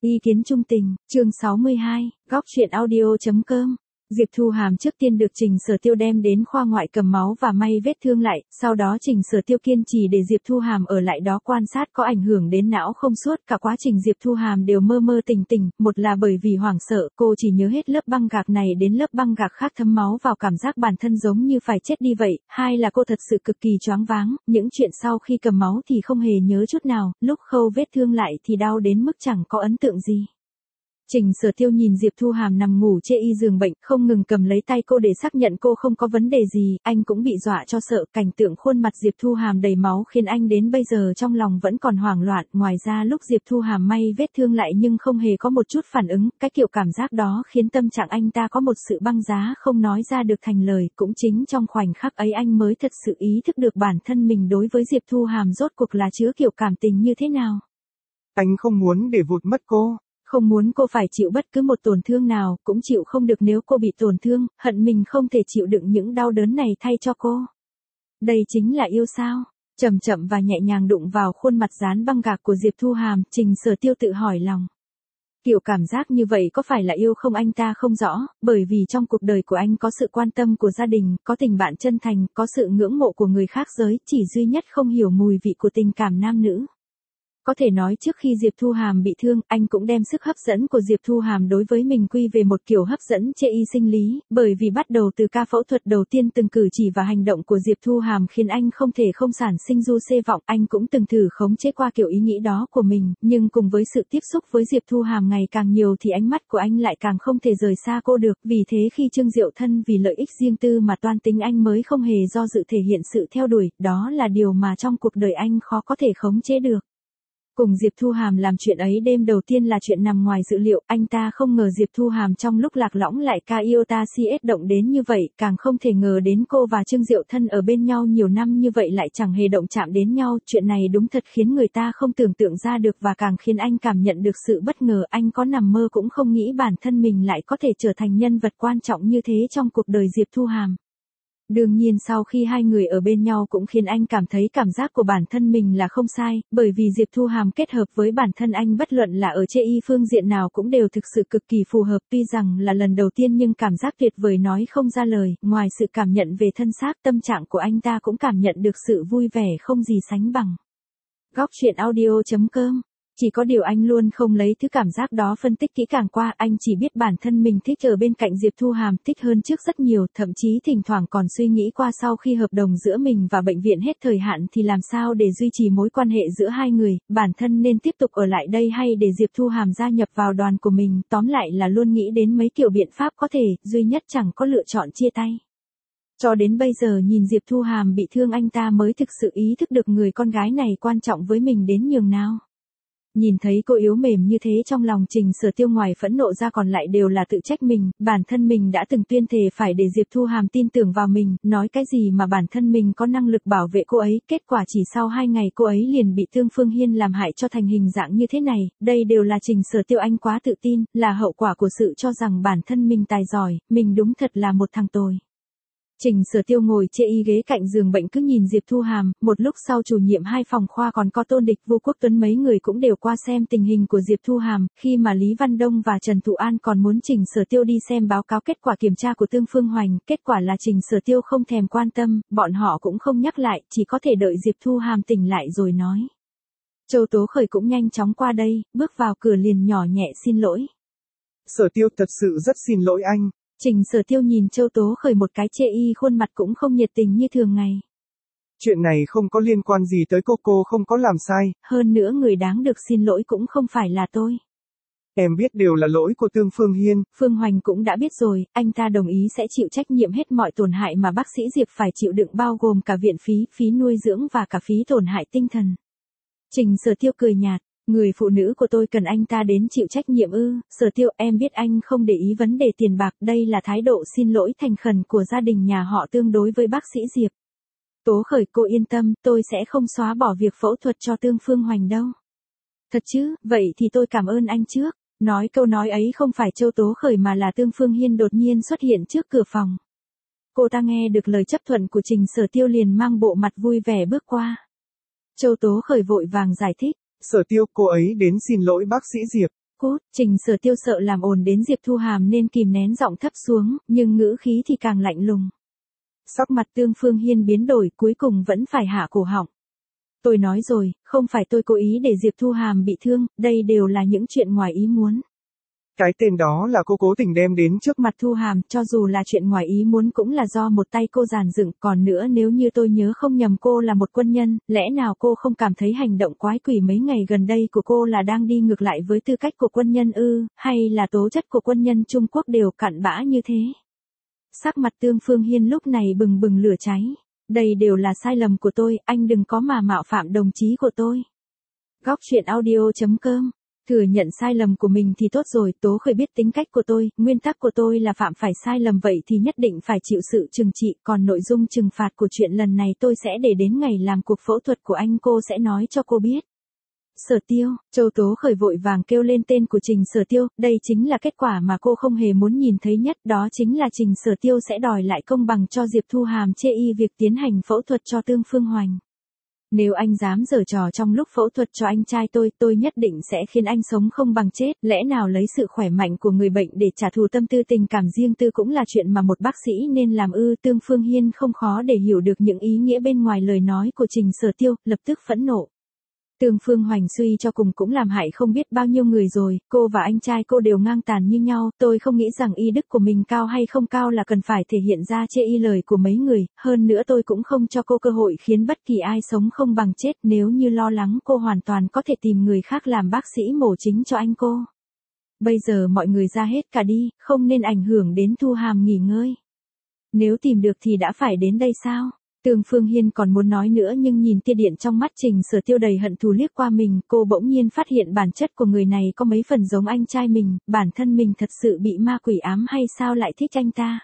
Ý kiến trung tình, chương 62, góc truyện audio.com. Diệp Thu Hàm trước tiên được Trình Sở Tiêu đem đến khoa ngoại cầm máu và may vết thương lại, sau đó Trình Sở Tiêu kiên trì để Diệp Thu Hàm ở lại đó quan sát có ảnh hưởng đến não không suốt, cả quá trình Diệp Thu Hàm đều mơ mơ tỉnh tỉnh, một là bởi vì hoảng sợ, cô chỉ nhớ hết lớp băng gạc này đến lớp băng gạc khác thấm máu vào cảm giác bản thân giống như phải chết đi vậy, hai là cô thật sự cực kỳ choáng váng, những chuyện sau khi cầm máu thì không hề nhớ chút nào, lúc khâu vết thương lại thì đau đến mức chẳng có ấn tượng gì. Trình Sở Tiêu nhìn Diệp Thu Hàm nằm ngủ chê y giường bệnh, không ngừng cầm lấy tay cô để xác nhận cô không có vấn đề gì, anh cũng bị dọa cho sợ, cảnh tượng khuôn mặt Diệp Thu Hàm đầy máu khiến anh đến bây giờ trong lòng vẫn còn hoảng loạn, ngoài ra lúc Diệp Thu Hàm may vết thương lại nhưng không hề có một chút phản ứng, cái kiểu cảm giác đó khiến tâm trạng anh ta có một sự băng giá không nói ra được thành lời, cũng chính trong khoảnh khắc ấy anh mới thật sự ý thức được bản thân mình đối với Diệp Thu Hàm rốt cuộc là chứa kiểu cảm tình như thế nào. Anh không muốn để vụt mất cô. Không muốn cô phải chịu bất cứ một tổn thương nào, cũng chịu không được nếu cô bị tổn thương, hận mình không thể chịu đựng những đau đớn này thay cho cô. Đây chính là yêu sao? Chậm chậm và nhẹ nhàng đụng vào khuôn mặt dán băng gạc của Diệp Thu Hàm, Trình Sở Tiêu tự hỏi lòng. Kiểu cảm giác như vậy có phải là yêu không anh ta không rõ, bởi vì trong cuộc đời của anh có sự quan tâm của gia đình, có tình bạn chân thành, có sự ngưỡng mộ của người khác giới, chỉ duy nhất không hiểu mùi vị của tình cảm nam nữ. Có thể nói trước khi Diệp Thu Hàm bị thương, anh cũng đem sức hấp dẫn của Diệp Thu Hàm đối với mình quy về một kiểu hấp dẫn chê y sinh lý, bởi vì bắt đầu từ ca phẫu thuật đầu tiên từng cử chỉ và hành động của Diệp Thu Hàm khiến anh không thể không sản sinh du xê vọng, anh cũng từng thử khống chế qua kiểu ý nghĩ đó của mình, nhưng cùng với sự tiếp xúc với Diệp Thu Hàm ngày càng nhiều thì ánh mắt của anh lại càng không thể rời xa cô được, vì thế khi Trương Diệu Thân vì lợi ích riêng tư mà toan tính anh mới không hề do dự thể hiện sự theo đuổi, đó là điều mà trong cuộc đời anh khó có thể khống chế được. Cùng Diệp Thu Hàm làm chuyện ấy đêm đầu tiên là chuyện nằm ngoài dự liệu, anh ta không ngờ Diệp Thu Hàm trong lúc lạc lõng lại ca yêu ta si động đến như vậy, càng không thể ngờ đến cô và Trương Diệu Thân ở bên nhau nhiều năm như vậy lại chẳng hề động chạm đến nhau, chuyện này đúng thật khiến người ta không tưởng tượng ra được và càng khiến anh cảm nhận được sự bất ngờ, anh có nằm mơ cũng không nghĩ bản thân mình lại có thể trở thành nhân vật quan trọng như thế trong cuộc đời Diệp Thu Hàm. Đương nhiên sau khi hai người ở bên nhau cũng khiến anh cảm thấy cảm giác của bản thân mình là không sai, bởi vì Diệp Thu Hàm kết hợp với bản thân anh bất luận là ở chê y phương diện nào cũng đều thực sự cực kỳ phù hợp, tuy rằng là lần đầu tiên nhưng cảm giác tuyệt vời nói không ra lời, ngoài sự cảm nhận về thân xác tâm trạng của anh ta cũng cảm nhận được sự vui vẻ không gì sánh bằng. Góc truyện audio.com. Chỉ có điều anh luôn không lấy thứ cảm giác đó phân tích kỹ càng qua, anh chỉ biết bản thân mình thích ở bên cạnh Diệp Thu Hàm, thích hơn trước rất nhiều, thậm chí thỉnh thoảng còn suy nghĩ qua sau khi hợp đồng giữa mình và bệnh viện hết thời hạn thì làm sao để duy trì mối quan hệ giữa hai người, bản thân nên tiếp tục ở lại đây hay để Diệp Thu Hàm gia nhập vào đoàn của mình, tóm lại là luôn nghĩ đến mấy kiểu biện pháp có thể, duy nhất chẳng có lựa chọn chia tay. Cho đến bây giờ nhìn Diệp Thu Hàm bị thương anh ta mới thực sự ý thức được người con gái này quan trọng với mình đến nhường nào. Nhìn thấy cô yếu mềm như thế trong lòng Trình Sở Tiêu ngoài phẫn nộ ra còn lại đều là tự trách mình, bản thân mình đã từng tuyên thề phải để Diệp Thu Hàm tin tưởng vào mình, nói cái gì mà bản thân mình có năng lực bảo vệ cô ấy, kết quả chỉ sau 2 ngày cô ấy liền bị Tương Phương Hiên làm hại cho thành hình dạng như thế này, đây đều là Trình Sở Tiêu anh quá tự tin, là hậu quả của sự cho rằng bản thân mình tài giỏi, mình đúng thật là một thằng tồi. Trình Sở Tiêu ngồi chê y ghế cạnh giường bệnh cứ nhìn Diệp Thu Hàm, một lúc sau chủ nhiệm 2 phòng khoa còn có Tôn Địch, Vu Quốc Tuấn mấy người cũng đều qua xem tình hình của Diệp Thu Hàm, khi mà Lý Văn Đông và Trần Thụ An còn muốn Trình Sở Tiêu đi xem báo cáo kết quả kiểm tra của Tương Phương Hoành, kết quả là Trình Sở Tiêu không thèm quan tâm, bọn họ cũng không nhắc lại, chỉ có thể đợi Diệp Thu Hàm tỉnh lại rồi nói. Châu Tố Khởi cũng nhanh chóng qua đây, bước vào cửa liền nhỏ nhẹ xin lỗi. Sở Tiêu thật sự rất xin lỗi anh. Trình Sở Tiêu nhìn Châu Tố Khởi một cái chê y khuôn mặt cũng không nhiệt tình như thường ngày. Chuyện này không có liên quan gì tới cô không có làm sai. Hơn nữa người đáng được xin lỗi cũng không phải là tôi. Em biết đều là lỗi của Tương Phương Hiên. Phương Hoành cũng đã biết rồi, anh ta đồng ý sẽ chịu trách nhiệm hết mọi tổn hại mà bác sĩ Diệp phải chịu đựng bao gồm cả viện phí, phí nuôi dưỡng và cả phí tổn hại tinh thần. Trình Sở Tiêu cười nhạt. Người phụ nữ của tôi cần anh ta đến chịu trách nhiệm ư? Sở Tiêu, em biết anh không để ý vấn đề tiền bạc, đây là thái độ xin lỗi thành khẩn của gia đình nhà họ Tương đối với bác sĩ Diệp. Tố Khởi, cô yên tâm, tôi sẽ không xóa bỏ việc phẫu thuật cho Tương Phương Hoành đâu. Thật chứ, vậy thì tôi cảm ơn anh trước. Nói câu nói ấy không phải Châu Tố Khởi mà là Tương Phương Hiên đột nhiên xuất hiện trước cửa phòng. Cô ta nghe được lời chấp thuận của Trình Sở Tiêu liền mang bộ mặt vui vẻ bước qua. Châu Tố Khởi vội vàng giải thích. Sở Tiêu, cô ấy đến xin lỗi bác sĩ Diệp. Cút, Trình Sở Tiêu sợ làm ồn đến Diệp Thu Hàm nên kìm nén giọng thấp xuống, nhưng ngữ khí thì càng lạnh lùng. Sắc mặt Tương Phương Hiên biến đổi, cuối cùng vẫn phải hạ cổ họng. Tôi nói rồi, không phải tôi cố ý để Diệp Thu Hàm bị thương, đây đều là những chuyện ngoài ý muốn. Cái tên đó là cô cố tình đem đến trước Mặt Thu Hàm, cho dù là chuyện ngoài ý muốn cũng là do một tay cô dàn dựng, còn nữa nếu như tôi nhớ không nhầm cô là một quân nhân, lẽ nào cô không cảm thấy hành động quái quỷ mấy ngày gần đây của cô là đang đi ngược lại với tư cách của quân nhân ư, hay là tố chất của quân nhân Trung Quốc đều cặn bã như thế? Sắc mặt Tương Phương Hiên lúc này bừng bừng lửa cháy. Đây đều là sai lầm của tôi, anh đừng có mà mạo phạm đồng chí của tôi. Góc truyện audio.com. Thừa nhận sai lầm của mình thì tốt rồi, Tố Khởi biết tính cách của tôi, nguyên tắc của tôi là phạm phải sai lầm vậy thì nhất định phải chịu sự trừng trị, còn nội dung trừng phạt của chuyện lần này tôi sẽ để đến ngày làm cuộc phẫu thuật của anh cô sẽ nói cho cô biết. Sở Tiêu, Châu Tố Khởi vội vàng kêu lên tên của Trình Sở Tiêu, đây chính là kết quả mà cô không hề muốn nhìn thấy nhất, đó chính là Trình Sở Tiêu sẽ đòi lại công bằng cho Diệp Thu Hàm chê y việc tiến hành phẫu thuật cho Tương Phương Hoành. Nếu anh dám giở trò trong lúc phẫu thuật cho anh trai tôi nhất định sẽ khiến anh sống không bằng chết, lẽ nào lấy sự khỏe mạnh của người bệnh để trả thù tâm tư tình cảm riêng tư cũng là chuyện mà một bác sĩ nên làm ư? Tương Phương Hiên không khó để hiểu được những ý nghĩa bên ngoài lời nói của Trình Sở Tiêu, lập tức phẫn nộ. Tương Phương Hoành suy cho cùng cũng làm hại không biết bao nhiêu người rồi, cô và anh trai cô đều ngang tàn như nhau, tôi không nghĩ rằng y đức của mình cao hay không cao là cần phải thể hiện ra chê y lời của mấy người, hơn nữa tôi cũng không cho cô cơ hội khiến bất kỳ ai sống không bằng chết, nếu như lo lắng cô hoàn toàn có thể tìm người khác làm bác sĩ mổ chính cho anh cô. Bây giờ mọi người ra hết cả đi, không nên ảnh hưởng đến Thu Hàm nghỉ ngơi. Nếu tìm được thì đã phải đến đây sao? Tương Phương Hiên còn muốn nói nữa nhưng nhìn tia điện trong mắt Trình Sở Tiêu đầy hận thù liếc qua mình, cô bỗng nhiên phát hiện bản chất của người này có mấy phần giống anh trai mình, bản thân mình thật sự bị ma quỷ ám hay sao lại thích anh ta.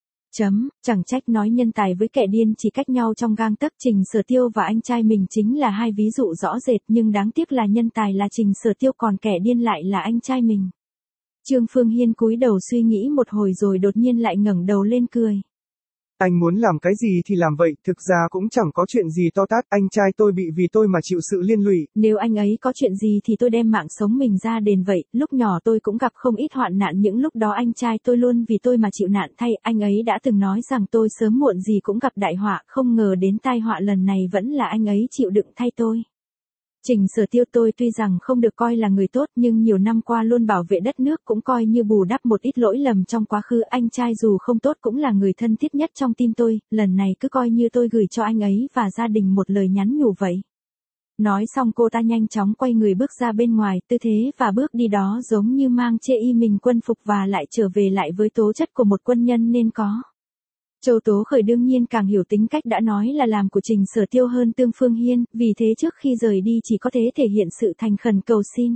Chẳng trách nói nhân tài với kẻ điên chỉ cách nhau trong gang tấc, Trình Sở Tiêu và anh trai mình chính là hai ví dụ rõ rệt, nhưng đáng tiếc là nhân tài là Trình Sở Tiêu còn kẻ điên lại là anh trai mình. Trương Phương Hiên cúi đầu suy nghĩ một hồi rồi đột nhiên lại ngẩng đầu lên cười. Anh muốn làm cái gì thì làm vậy, thực ra cũng chẳng có chuyện gì to tát, anh trai tôi bị vì tôi mà chịu sự liên lụy. Nếu anh ấy có chuyện gì thì tôi đem mạng sống mình ra đền vậy, lúc nhỏ tôi cũng gặp không ít hoạn nạn, những lúc đó anh trai tôi luôn vì tôi mà chịu nạn thay, anh ấy đã từng nói rằng tôi sớm muộn gì cũng gặp đại họa, không ngờ đến tai họa lần này vẫn là anh ấy chịu đựng thay tôi. Trình Sở Tiêu, tôi tuy rằng không được coi là người tốt nhưng nhiều năm qua luôn bảo vệ đất nước, cũng coi như bù đắp một ít lỗi lầm trong quá khứ, anh trai dù không tốt cũng là người thân thiết nhất trong tim tôi, lần này cứ coi như tôi gửi cho anh ấy và gia đình một lời nhắn nhủ vậy. Nói xong cô ta nhanh chóng quay người bước ra bên ngoài, tư thế và bước đi đó giống như mang chê y mình quân phục và lại trở về lại với tố chất của một quân nhân nên có. Châu Tố Khởi đương nhiên càng hiểu tính cách đã nói là làm của Trình Sở Tiêu hơn Tương Phương Hiên, vì thế trước khi rời đi chỉ có thể thể hiện sự thành khẩn cầu xin.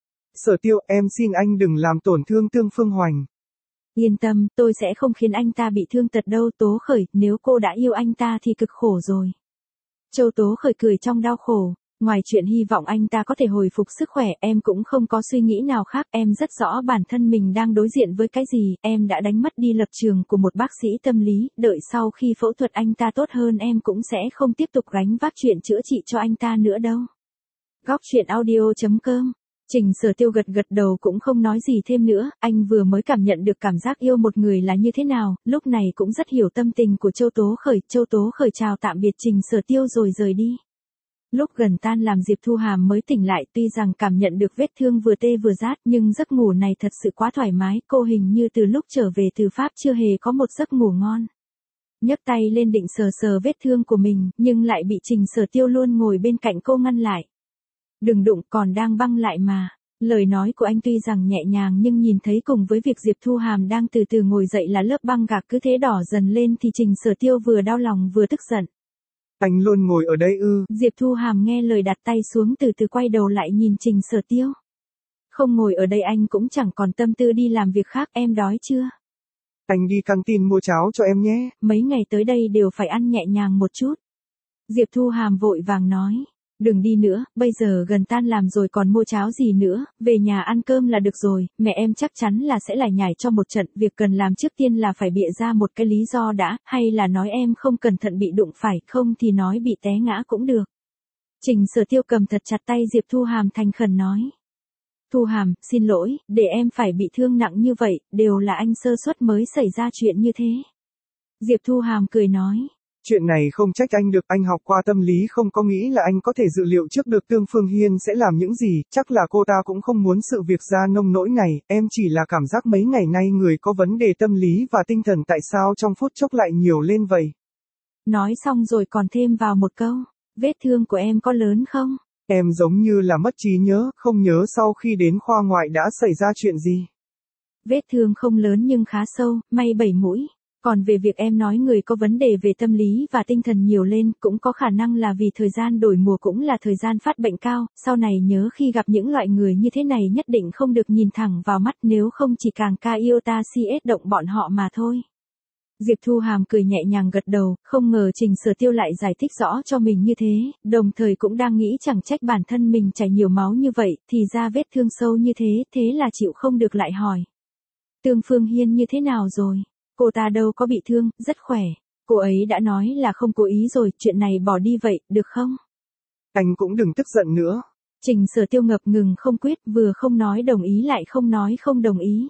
Sở Tiêu, em xin anh đừng làm tổn thương Tương Phương Hoành. Yên tâm, tôi sẽ không khiến anh ta bị thương tật đâu. Tố Khởi, nếu cô đã yêu anh ta thì cực khổ rồi. Châu Tố Khởi cười trong đau khổ. Ngoài chuyện hy vọng anh ta có thể hồi phục sức khỏe, em cũng không có suy nghĩ nào khác, em rất rõ bản thân mình đang đối diện với cái gì, em đã đánh mất đi lập trường của một bác sĩ tâm lý, đợi sau khi phẫu thuật anh ta tốt hơn em cũng sẽ không tiếp tục gánh vác chuyện chữa trị cho anh ta nữa đâu. Góc truyện audio.com. Trình Sở Tiêu gật gật đầu cũng không nói gì thêm nữa, anh vừa mới cảm nhận được cảm giác yêu một người là như thế nào, lúc này cũng rất hiểu tâm tình của Châu Tố Khởi. Châu Tố Khởi chào tạm biệt Trình Sở Tiêu rồi rời đi. Lúc gần tan làm Diệp Thu Hàm mới tỉnh lại, tuy rằng cảm nhận được vết thương vừa tê vừa rát nhưng giấc ngủ này thật sự quá thoải mái, cô hình như từ lúc trở về từ Pháp chưa hề có một giấc ngủ ngon. Nhấc tay lên định sờ sờ vết thương của mình, nhưng lại bị Trình Sở Tiêu luôn ngồi bên cạnh cô ngăn lại. Đừng đụng, còn đang băng lại mà. Lời nói của anh tuy rằng nhẹ nhàng nhưng nhìn thấy cùng với việc Diệp Thu Hàm đang từ từ ngồi dậy là lớp băng gạc cứ thế đỏ dần lên thì Trình Sở Tiêu vừa đau lòng vừa tức giận. Anh luôn ngồi ở đây ư? Diệp Thu Hàm nghe lời đặt tay xuống từ từ quay đầu lại nhìn Trình Sở Tiêu. Không ngồi ở đây anh cũng chẳng còn tâm tư đi làm việc khác, em đói chưa? Anh đi căng tin mua cháo cho em nhé. Mấy ngày tới đây đều phải ăn nhẹ nhàng một chút. Diệp Thu Hàm vội vàng nói. Đừng đi nữa, bây giờ gần tan làm rồi còn mua cháo gì nữa, về nhà ăn cơm là được rồi, mẹ em chắc chắn là sẽ lải nhải cho một trận, việc cần làm trước tiên là phải bịa ra một cái lý do đã, hay là nói em không cẩn thận bị đụng phải, không thì nói bị té ngã cũng được. Trình Sở Tiêu cầm thật chặt tay Diệp Thu Hàm thành khẩn nói. Thu Hàm, xin lỗi, để em phải bị thương nặng như vậy, đều là anh sơ suất mới xảy ra chuyện như thế. Diệp Thu Hàm cười nói. Chuyện này không trách anh được, anh học qua tâm lý không có nghĩ là anh có thể dự liệu trước được Tương Phương Hiên sẽ làm những gì, chắc là cô ta cũng không muốn sự việc ra nông nỗi này, em chỉ là cảm giác mấy ngày nay người có vấn đề tâm lý và tinh thần tại sao trong phút chốc lại nhiều lên vậy. Nói xong rồi còn thêm vào một câu, vết thương của em có lớn không? Em giống như là mất trí nhớ, không nhớ sau khi đến khoa ngoại đã xảy ra chuyện gì. Vết thương không lớn nhưng khá sâu, may 7 mũi. Còn về việc em nói người có vấn đề về tâm lý và tinh thần nhiều lên, cũng có khả năng là vì thời gian đổi mùa cũng là thời gian phát bệnh cao, sau này nhớ khi gặp những loại người như thế này nhất định không được nhìn thẳng vào mắt, nếu không chỉ càng ca iota cs động bọn họ mà thôi. Diệp Thu Hàm cười nhẹ nhàng gật đầu, không ngờ Trình Sở Tiêu lại giải thích rõ cho mình như thế, đồng thời cũng đang nghĩ chẳng trách bản thân mình chảy nhiều máu như vậy, thì ra vết thương sâu như thế, thế là chịu không được lại hỏi. Tương Phương Hiên như thế nào rồi? Cô ta đâu có bị thương, rất khỏe. Cô ấy đã nói là không cố ý rồi, chuyện này bỏ đi vậy, được không? Anh cũng đừng tức giận nữa. Trình Sở Tiêu ngập ngừng không quyết, vừa không nói đồng ý lại không nói không đồng ý.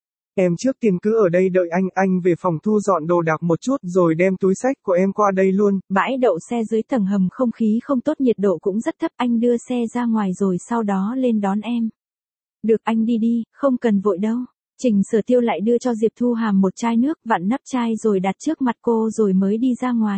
Em trước tiên cứ ở đây đợi anh về phòng thu dọn đồ đạc một chút rồi đem túi xách của em qua đây luôn. Bãi đậu xe dưới tầng hầm không khí không tốt, nhiệt độ cũng rất thấp, anh đưa xe ra ngoài rồi sau đó lên đón em. Được, anh đi đi, không cần vội đâu. Trình Sở Tiêu lại đưa cho Diệp Thu Hàm một chai nước, vặn nắp chai rồi đặt trước mặt cô rồi mới đi ra ngoài.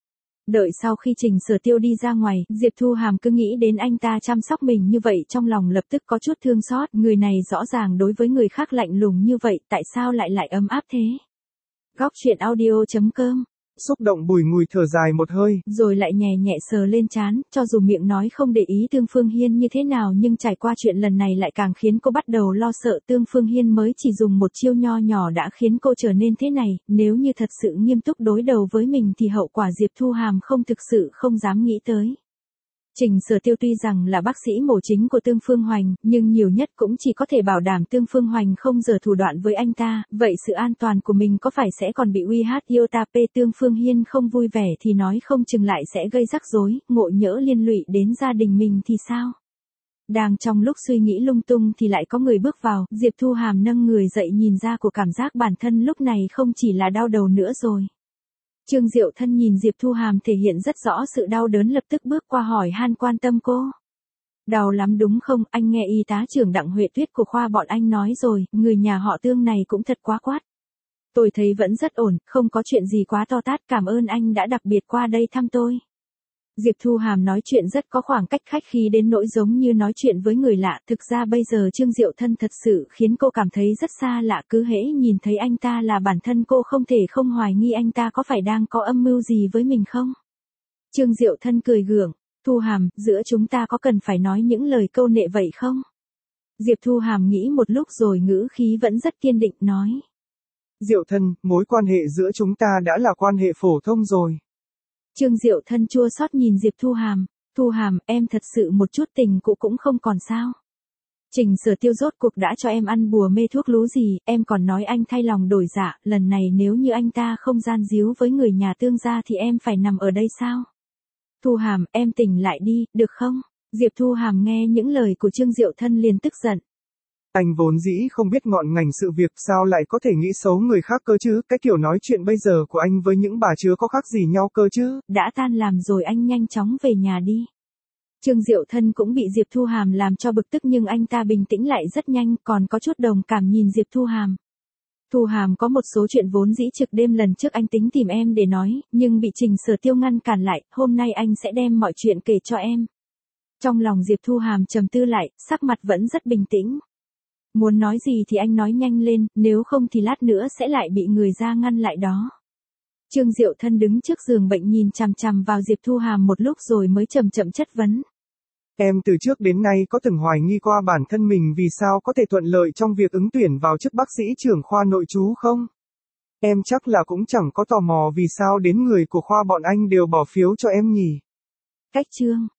Đợi sau khi Trình Sở Tiêu đi ra ngoài, Diệp Thu Hàm cứ nghĩ đến anh ta chăm sóc mình như vậy, trong lòng lập tức có chút thương xót, người này rõ ràng đối với người khác lạnh lùng như vậy, tại sao lại ấm áp thế? Góc truyện audio.com. Xúc động bùi ngùi thở dài một hơi, rồi lại nhẹ nhẹ sờ lên trán, cho dù miệng nói không để ý Tương Phương Hiên như thế nào nhưng trải qua chuyện lần này lại càng khiến cô bắt đầu lo sợ. Tương Phương Hiên mới chỉ dùng một chiêu nho nhỏ đã khiến cô trở nên thế này, nếu như thật sự nghiêm túc đối đầu với mình thì hậu quả Diệp Thu Hàm không thực sự không dám nghĩ tới. Trình Sở Tiêu tuy rằng là bác sĩ mổ chính của Tương Phương Hoành, nhưng nhiều nhất cũng chỉ có thể bảo đảm Tương Phương Hoành không giở thủ đoạn với anh ta, vậy sự an toàn của mình có phải sẽ còn bị uy hiếp? Iota P. Tương Phương Hiên không vui vẻ thì nói không chừng lại sẽ gây rắc rối, ngộ nhỡ liên lụy đến gia đình mình thì sao? Đang trong lúc suy nghĩ lung tung thì lại có người bước vào, Diệp Thu Hàm nâng người dậy nhìn ra của cảm giác bản thân lúc này không chỉ là đau đầu nữa rồi. Trương Diệu Thân nhìn Diệp Thu Hàm thể hiện rất rõ sự đau đớn, lập tức bước qua hỏi han quan tâm cô. Đau lắm đúng không? Anh nghe y tá trưởng Đặng Huệ Tuyết của khoa bọn anh nói rồi, người nhà họ Tương này cũng thật quá quát. Tôi thấy vẫn rất ổn, không có chuyện gì quá to tát, cảm ơn anh đã đặc biệt qua đây thăm tôi. Diệp Thu Hàm nói chuyện rất có khoảng cách khách khí đến nỗi giống như nói chuyện với người lạ, thực ra bây giờ Trương Diệu Thân thật sự khiến cô cảm thấy rất xa lạ, cứ hễ nhìn thấy anh ta là bản thân cô không thể không hoài nghi anh ta có phải đang có âm mưu gì với mình không. Trương Diệu Thân cười gượng, Thu Hàm, giữa chúng ta có cần phải nói những lời câu nệ vậy không? Diệp Thu Hàm nghĩ một lúc rồi ngữ khí vẫn rất kiên định nói. Diệu Thân, mối quan hệ giữa chúng ta đã là quan hệ phổ thông rồi. Trương Diệu Thân chua xót nhìn Diệp Thu Hàm, Thu Hàm, em thật sự một chút tình cũ cũng không còn sao? Trình Sở Tiêu rốt cuộc đã cho em ăn bùa mê thuốc lú gì, em còn nói anh thay lòng đổi dạ, lần này nếu như anh ta không gian díu với người nhà Tương gia thì em phải nằm ở đây sao? Thu Hàm, em tỉnh lại đi, được không? Diệp Thu Hàm nghe những lời của Trương Diệu Thân liền tức giận. Anh vốn dĩ không biết ngọn ngành sự việc, sao lại có thể nghĩ xấu người khác cơ chứ, cái kiểu nói chuyện bây giờ của anh với những bà chứa có khác gì nhau cơ chứ. Đã tan làm rồi anh nhanh chóng về nhà đi. Trương Diệu Thân cũng bị Diệp Thu Hàm làm cho bực tức nhưng anh ta bình tĩnh lại rất nhanh, còn có chút đồng cảm nhìn Diệp Thu Hàm. Thu Hàm, có một số chuyện vốn dĩ trực đêm lần trước anh tính tìm em để nói, nhưng bị Trình Sở Tiêu ngăn cản lại, hôm nay anh sẽ đem mọi chuyện kể cho em. Trong lòng Diệp Thu Hàm trầm tư lại, sắc mặt vẫn rất bình tĩnh. Muốn nói gì thì anh nói nhanh lên, nếu không thì lát nữa sẽ lại bị người ra ngăn lại đó. Trương Diệu Thân đứng trước giường bệnh nhìn chằm chằm vào Diệp Thu Hàm một lúc rồi mới chậm chậm chất vấn. Em từ trước đến nay có từng hoài nghi qua bản thân mình vì sao có thể thuận lợi trong việc ứng tuyển vào chức bác sĩ trưởng khoa nội trú không? Em chắc là cũng chẳng có tò mò vì sao đến người của khoa bọn anh đều bỏ phiếu cho em nhỉ? Cách chương